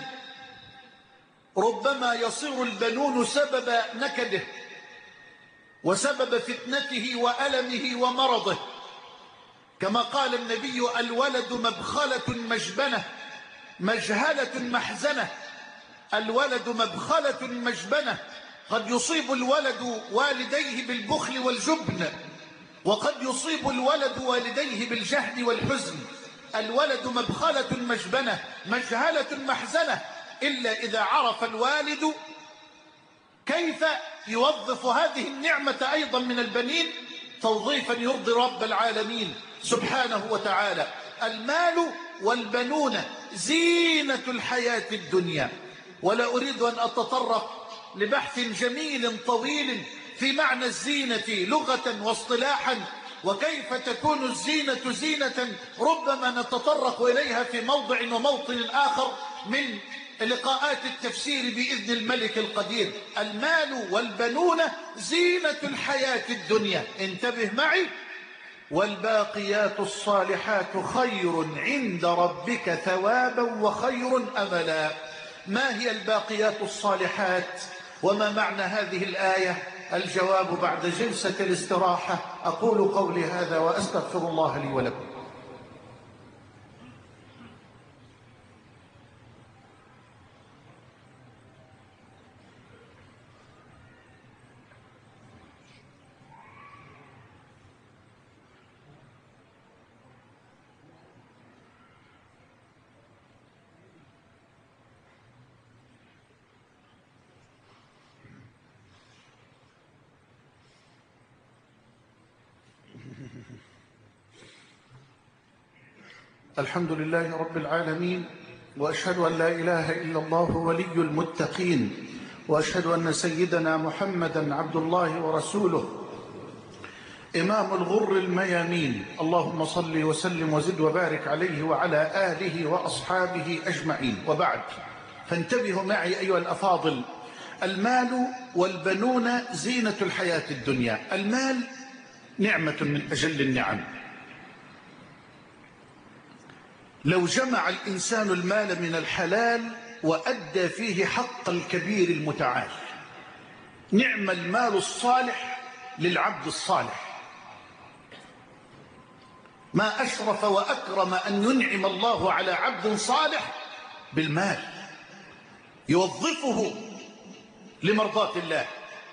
ربما يصير البنون سبب نكده وسبب فتنته وألمه ومرضه. كما قال النبي: الولد مبخلة مجبنة، مجهلة محزنة. الولد مبخلة مجبنة، قد يصيب الولد والديه بالبخل والجبن، وقد يصيب الولد والديه بالجهل والحزن. الولد مبخلة مجبنة، مجهلة محزنة، إلا إذا عرف الوالد كيف يوظف هذه النعمة أيضا من البنين توظيفا يرضي رب العالمين سبحانه وتعالى. المال والبنون زينة الحياة الدنيا. ولا أريد أن أتطرق لبحث جميل طويل في معنى الزينة لغة واصطلاحا، وكيف تكون الزينة زينة، ربما نتطرق إليها في موضع وموطن آخر من لقاءات التفسير بإذن الملك القدير. المال والبنون زينة الحياة الدنيا. انتبه معي: والباقيات الصالحات خير عند ربك ثوابا وخير أملا. ما هي الباقيات الصالحات وما معنى هذه الآية؟ الجواب بعد جلسة الاستراحة. أقول قولي هذا وأستغفر الله لي ولكم. الحمد لله رب العالمين، وأشهد أن لا إله إلا الله ولي المتقين، وأشهد أن سيدنا محمدا عبد الله ورسوله إمام الغر الميامين. اللهم صل وسلم وزد وبارك عليه وعلى آله وأصحابه أجمعين، وبعد، فانتبهوا معي أيها الأفاضل. المال والبنون زينة الحياة الدنيا. المال نعمة من أجل النعم. لو جمع الإنسان المال من الحلال وأدى فيه حق الكبير المتعال، نعم المال الصالح للعبد الصالح. ما أشرف وأكرم أن ينعم الله على عبد صالح بالمال يوظفه لمرضاة الله،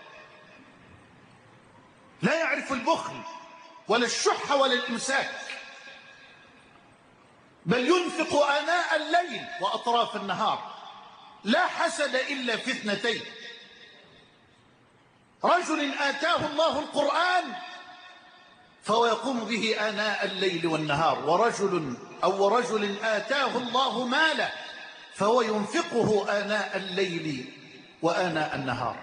لا يعرف البخل ولا الشح ولا الإمساك، بل ينفق آناء الليل وأطراف النهار. لا حسد إلا في اثنتين: رجل آتاه الله القرآن فهو يقوم به آناء الليل والنهار، ورجل آتاه الله مالا فهو ينفقه آناء الليل وآناء النهار.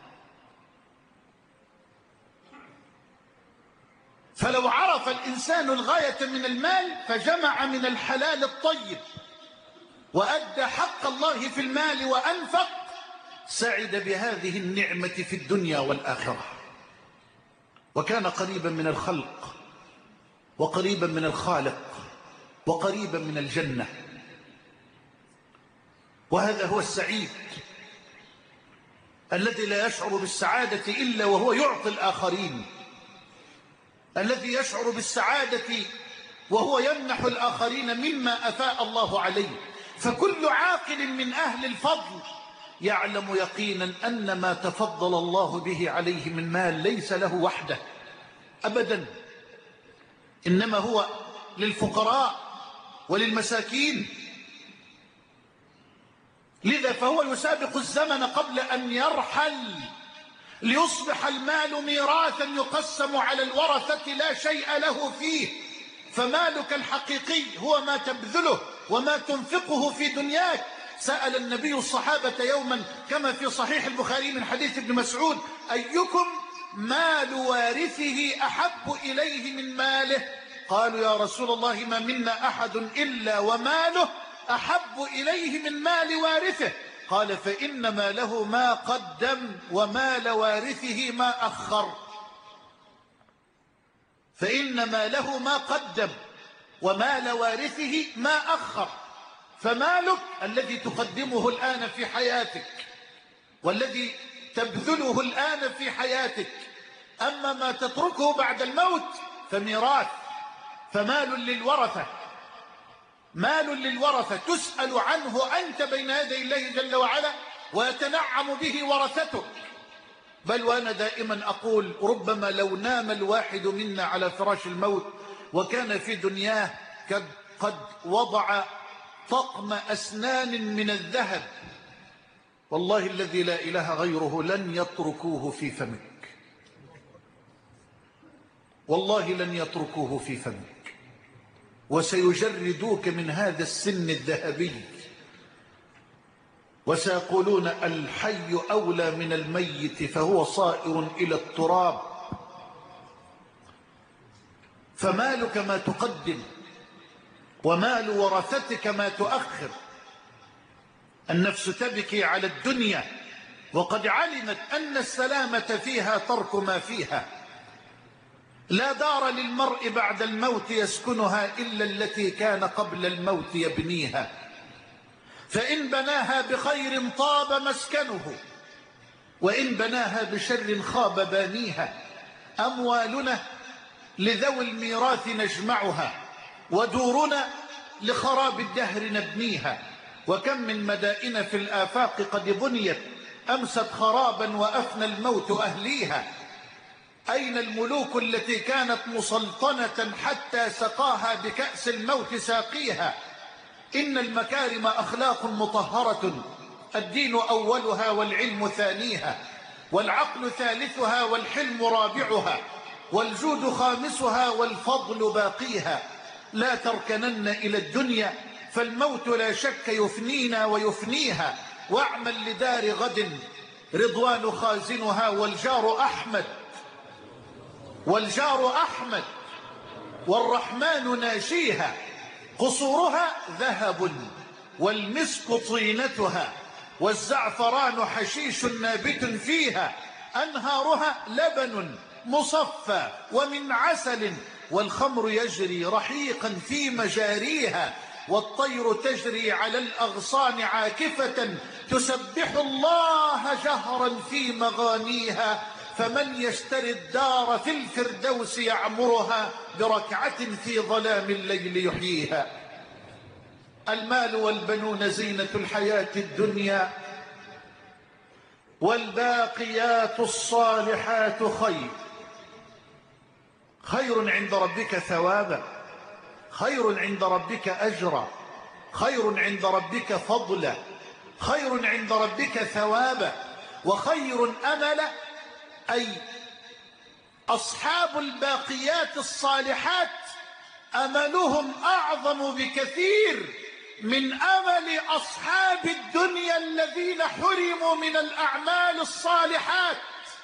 فلو عرف الإنسان الغاية من المال فجمع من الحلال الطيب وأدى حق الله في المال وأنفق، سعد بهذه النعمة في الدنيا والآخرة، وكان قريبا من الخلق وقريبا من الخالق وقريبا من الجنة. وهذا هو السعيد الذي لا يشعر بالسعادة إلا وهو يعطي الآخرين، الذي يشعر بالسعادة وهو يمنح الآخرين مما أفاء الله عليه. فكل عاقل من أهل الفضل يعلم يقينا أن ما تفضل الله به عليه من مال ليس له وحده أبدا، إنما هو للفقراء وللمساكين. لذا فهو يسابق الزمن قبل أن يرحل ليصبح المال ميراثا يقسم على الورثة لا شيء له فيه. فمالك الحقيقي هو ما تبذله وما تنفقه في دنياك. سأل النبي الصحابة يوما كما في صحيح البخاري من حديث ابن مسعود: أيكم مال وارثه أحب إليه من ماله؟ قالوا يا رسول الله ما منا أحد إلا وماله أحب إليه من مال وارثه. قال: فإنما له ما قدم ومال وارثه ما أخر. فإنما له ما قدم ومال وارثه ما أخر. فمالك الذي تقدمه الآن في حياتك والذي تبذله الآن في حياتك، أما ما تتركه بعد الموت فميراث، فمال للورثة، مال للورثة تسأل عنه أنت بين يدي الله جل وعلا ويتنعم به ورثتك. بل وأنا دائما أقول: ربما لو نام الواحد منا على فراش الموت وكان في دنياه قد وضع طقم أسنان من الذهب، والله الذي لا إله غيره لن يتركوه في فمك، والله لن يتركوه في فمك، وسيجردوك من هذا السن الذهبي، وسيقولون: الحي أولى من الميت فهو صائر إلى التراب. فمالك ما تقدم ومال ورثتك ما تؤخر. النفس تبكي على الدنيا وقد علمت أن السلامة فيها ترك ما فيها. لا دار للمرء بعد الموت يسكنها إلا التي كان قبل الموت يبنيها، فإن بناها بخير طاب مسكنه وإن بناها بشر خاب بانيها. أموالنا لذوي الميراث نجمعها ودورنا لخراب الدهر نبنيها. وكم من مدائن في الآفاق قد بنيت أمست خرابا وأفنى الموت أهليها. أين الملوك التي كانت مسلطنة حتى سقاها بكأس الموت ساقيها؟ إن المكارم أخلاق مطهرة، الدين أولها والعلم ثانيها، والعقل ثالثها والحلم رابعها، والجود خامسها والفضل باقيها. لا تركنن إلى الدنيا، فالموت لا شك يفنينا ويفنيها. واعمل لدار غد رضوان خازنها، والجار أحمد والرحمن ناشيها. قصورها ذهب والمسك طينتها، والزعفران حشيش نابت فيها. أنهارها لبن مصفى ومن عسل، والخمر يجري رحيقا في مجاريها. والطير تجري على الأغصان عاكفة، تسبح الله جهرا في مغانيها. فمن يشتري الدار في الفردوس يعمرها، بركعة في ظلام الليل يحييها. المال والبنون زينة الحياة الدنيا، والباقيات الصالحات خير عند ربك ثوابا، خير عند ربك أجرا، خير عند ربك فضلا، خير عند ربك ثوابا، وخير أملا. أي أصحاب الباقيات الصالحات أملهم أعظم بكثير من أمل أصحاب الدنيا الذين حرموا من الأعمال الصالحات.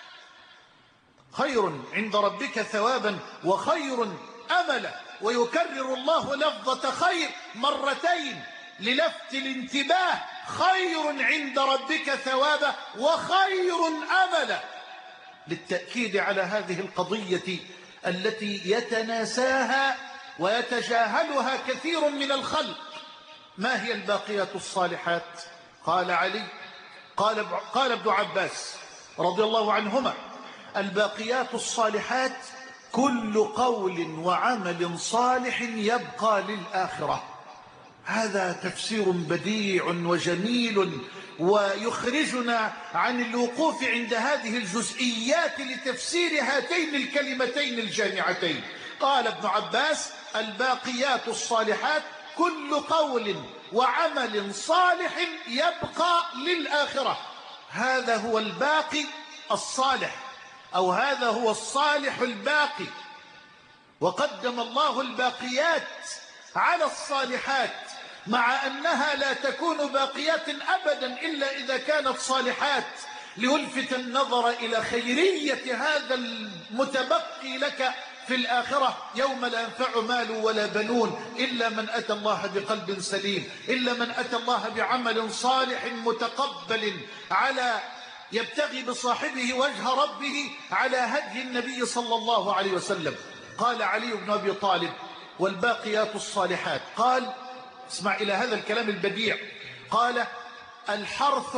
خير عند ربك ثوابا وخير أملا. ويكرر الله لفظة خير مرتين للفت الانتباه. خير عند ربك ثوابا وخير أملا، للتأكيد على هذه القضية التي يتناساها ويتجاهلها كثير من الخلق. ما هي الباقيات الصالحات؟ قال علي، قال ابن عباس رضي الله عنهما: الباقيات الصالحات كل قول وعمل صالح يبقى للآخرة. هذا تفسير بديع وجميل، ويخرجنا عن الوقوف عند هذه الجزئيات لتفسير هاتين الكلمتين الجامعتين. قال ابن عباس: الباقيات الصالحات كل قول وعمل صالح يبقى للآخرة. هذا هو الباقي الصالح، أو هذا هو الصالح الباقي. وقدم الله الباقيات على الصالحات، مع أنها لا تكون باقيات أبدا إلا إذا كانت صالحات، ليلفت النظر إلى خيرية هذا المتبقي لك في الآخرة، يوم لا ينفع مال ولا بنون إلا من أتى الله بقلب سليم، إلا من أتى الله بعمل صالح متقبل يبتغي بصاحبه وجه ربه على هدي النبي صلى الله عليه وسلم. قال علي بن أبي طالب: والباقيات الصالحات. قال: اسمع إلى هذا الكلام البديع. قال: الحرث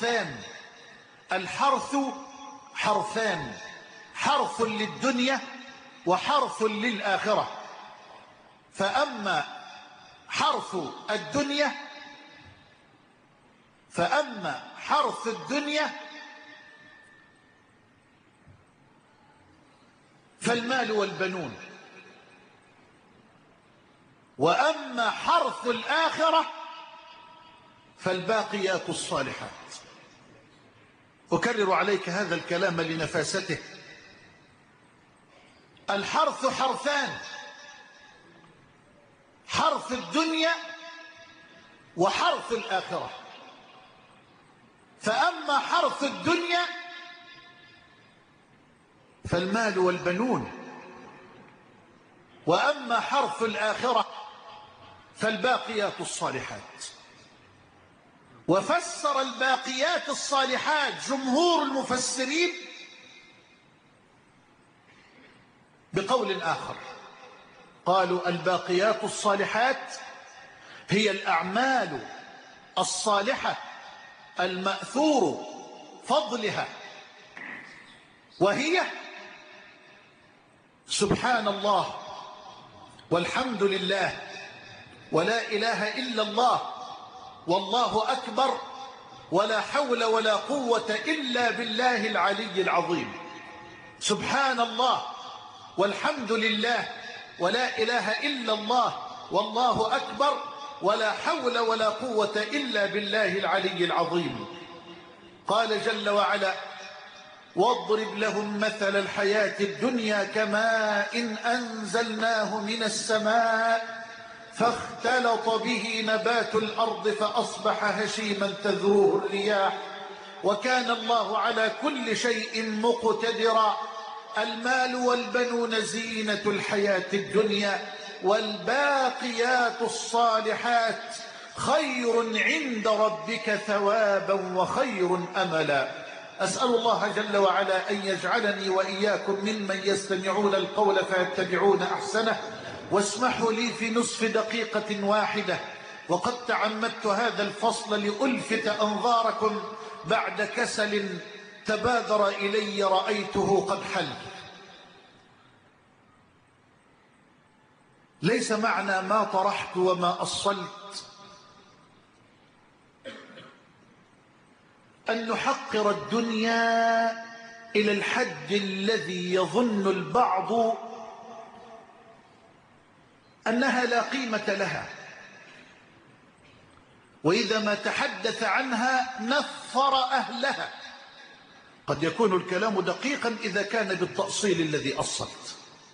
حرثان، حرث للدنيا وحرث للآخرة. فأما حرث الدنيا فالمال والبنون، وأما حرث الآخرة فالباقيات الصالحات. أكرر عليك هذا الكلام لنفاسته. الحرث حرثان: حرث الدنيا وحرث الآخرة. فأما حرث الدنيا فالمال والبنون، وأما حرث الآخرة فالباقيات الصالحات. وفسر الباقيات الصالحات جمهور المفسرين بقول آخر، قالوا: الباقيات الصالحات هي الأعمال الصالحة المأثور فضلها، وهي سبحان الله والحمد لله ولا إله إلا الله والله أكبر ولا حول ولا قوة إلا بالله العلي العظيم. سبحان الله والحمد لله ولا إله إلا الله والله أكبر ولا حول ولا قوة إلا بالله العلي العظيم. قال جل وعلا: واضرب لهم مثل الحياة الدنيا كماء أنزلناه من السماء فاختلط به نبات الأرض فأصبح هشيما تذروه الرياح وكان الله على كل شيء مقتدرا. المال والبنون زينة الحياة الدنيا والباقيات الصالحات خير عند ربك ثوابا وخير أملا. أسأل الله جل وعلا أن يجعلني وإياكم ممن يستمعون القول فيتبعون أحسنه. واسمحوا لي في نصف دقيقة واحدة وقد تعمدت هذا الفصل لألفت أنظاركم بعد كسل تبادر إلي رأيته قد حل. ليس معنى ما طرحت وما أصلت أن نحقر الدنيا إلى الحد الذي يظن البعض أنها لا قيمة لها، وإذا ما تحدث عنها نفر أهلها. قد يكون الكلام دقيقا إذا كان بالتأصيل الذي أصلت،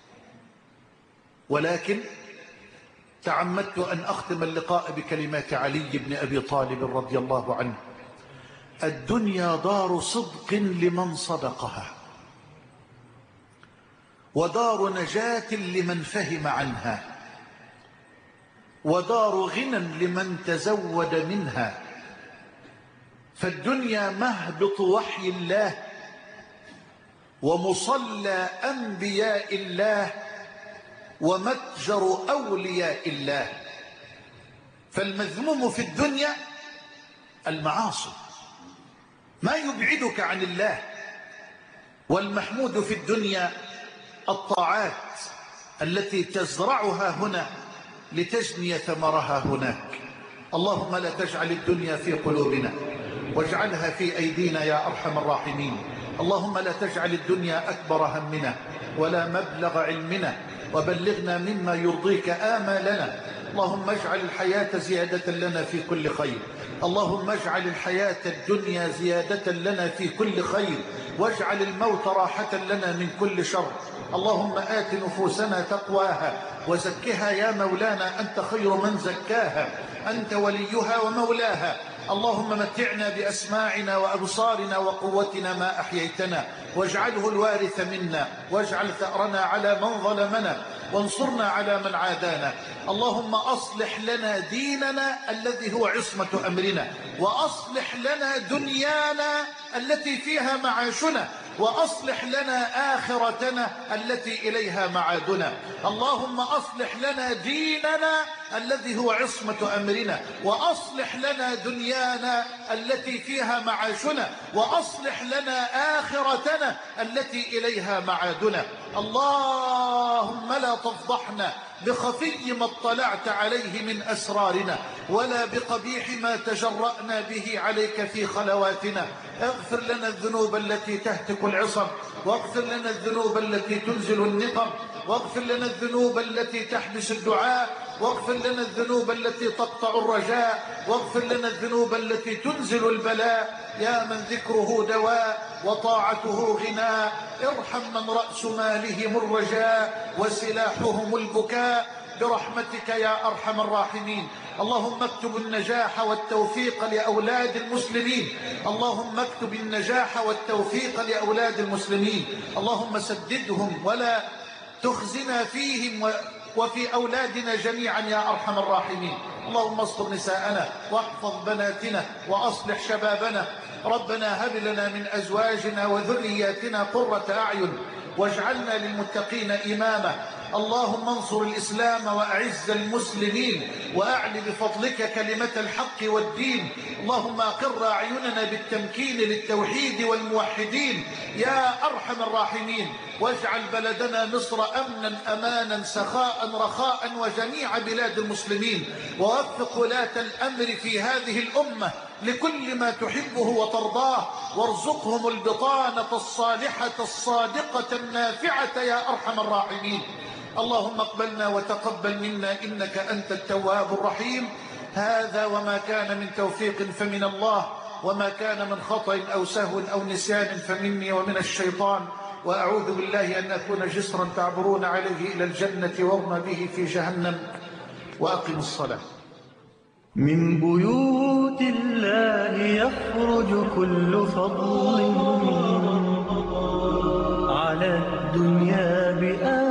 ولكن تعمدت أن أختم اللقاء بكلمات علي بن أبي طالب رضي الله عنه: الدنيا دار صدق لمن صدقها، ودار نجاة لمن فهم عنها، ودار غنى لمن تزود منها. فالدنيا مهبط وحي الله ومصلى أنبياء الله ومتجر أولياء الله. فالمذموم في الدنيا المعاصي ما يبعدك عن الله، والمحمود في الدنيا الطاعات التي تزرعها هنا لتجني ثمرها هناك. اللهم لا تجعل الدنيا في قلوبنا واجعلها في أيدينا يا أرحم الراحمين. اللهم لا تجعل الدنيا أكبر همنا ولا مبلغ علمنا، وبلغنا مما يرضيك آمالنا. اللهم اجعل الحياة زيادة لنا في كل خير. اللهم اجعل الحياة الدنيا زيادة لنا في كل خير، واجعل الموت راحة لنا من كل شر. اللهم آت نفوسنا تقواها وزكها يا مولانا، أنت خير من زكاها، أنت وليها ومولاها. اللهم متعنا بأسماعنا وأبصارنا وقوتنا ما أحييتنا، واجعله الوارث منا، واجعل ثأرنا على من ظلمنا، وانصرنا على من عادانا. اللهم أصلح لنا ديننا الذي هو عصمة أمرنا، وأصلح لنا دنيانا التي فيها معاشنا، وأصلح لنا آخرتنا التي إليها معادنا. اللهم أصلح لنا ديننا الذي هو عصمة أمرنا، وأصلح لنا دنيانا التي فيها معاشنا، وأصلح لنا آخرتنا التي إليها معادنا. اللهم لا تفضحنا بخفي ما اطلعت عليه من أسرارنا، ولا بقبيح ما تجرأنا به عليك في خلواتنا. اغفر لنا الذنوب التي تهتك العصم، واغفر لنا الذنوب التي تنزل النقم، واغفر لنا الذنوب التي تحبس الدعاء، واغفر لنا الذنوب التي تقطع الرجاء، واغفر لنا الذنوب التي تنزل البلاء. يا من ذكره دواء وطاعته غناء، ارحم من رأس مالهم الرجاء وسلاحهم البكاء برحمتك يا أرحم الراحمين. اللهم اكتب النجاح والتوفيق لأولاد المسلمين، اللهم اكتب النجاح والتوفيق لأولاد المسلمين. اللهم سددهم ولا تخزنا فيهم وفي أولادنا جميعا يا أرحم الراحمين. اللهم استر نساءنا واحفظ بناتنا وأصلح شبابنا. ربنا هب لنا من أزواجنا وذرياتنا قرة أعين واجعلنا للمتقين إماما. اللهم انصر الإسلام وأعز المسلمين وأعل بفضلك كلمة الحق والدين. اللهم أقر أعيننا بالتمكين للتوحيد والموحدين يا أرحم الراحمين. واجعل بلدنا مصر أمنا أمانا سخاء رخاء وجميع بلاد المسلمين، ووفق ولاة الأمر في هذه الأمة لكل ما تحبه وترضاه، وارزقهم البطانة الصالحة الصادقة النافعة يا أرحم الراحمين. اللهم اقبلنا وتقبل منا إنك أنت التواب الرحيم. هذا وما كان من توفيق فمن الله، وما كان من خطأ أو سهو أو نسيان فمني ومن الشيطان، وأعوذ بالله أن أكون جسرا تعبرون عليه إلى الجنة وارمى به في جهنم. وأقم الصلاة. من بيوت الله يخرج كل فضل على الدنيا بآخر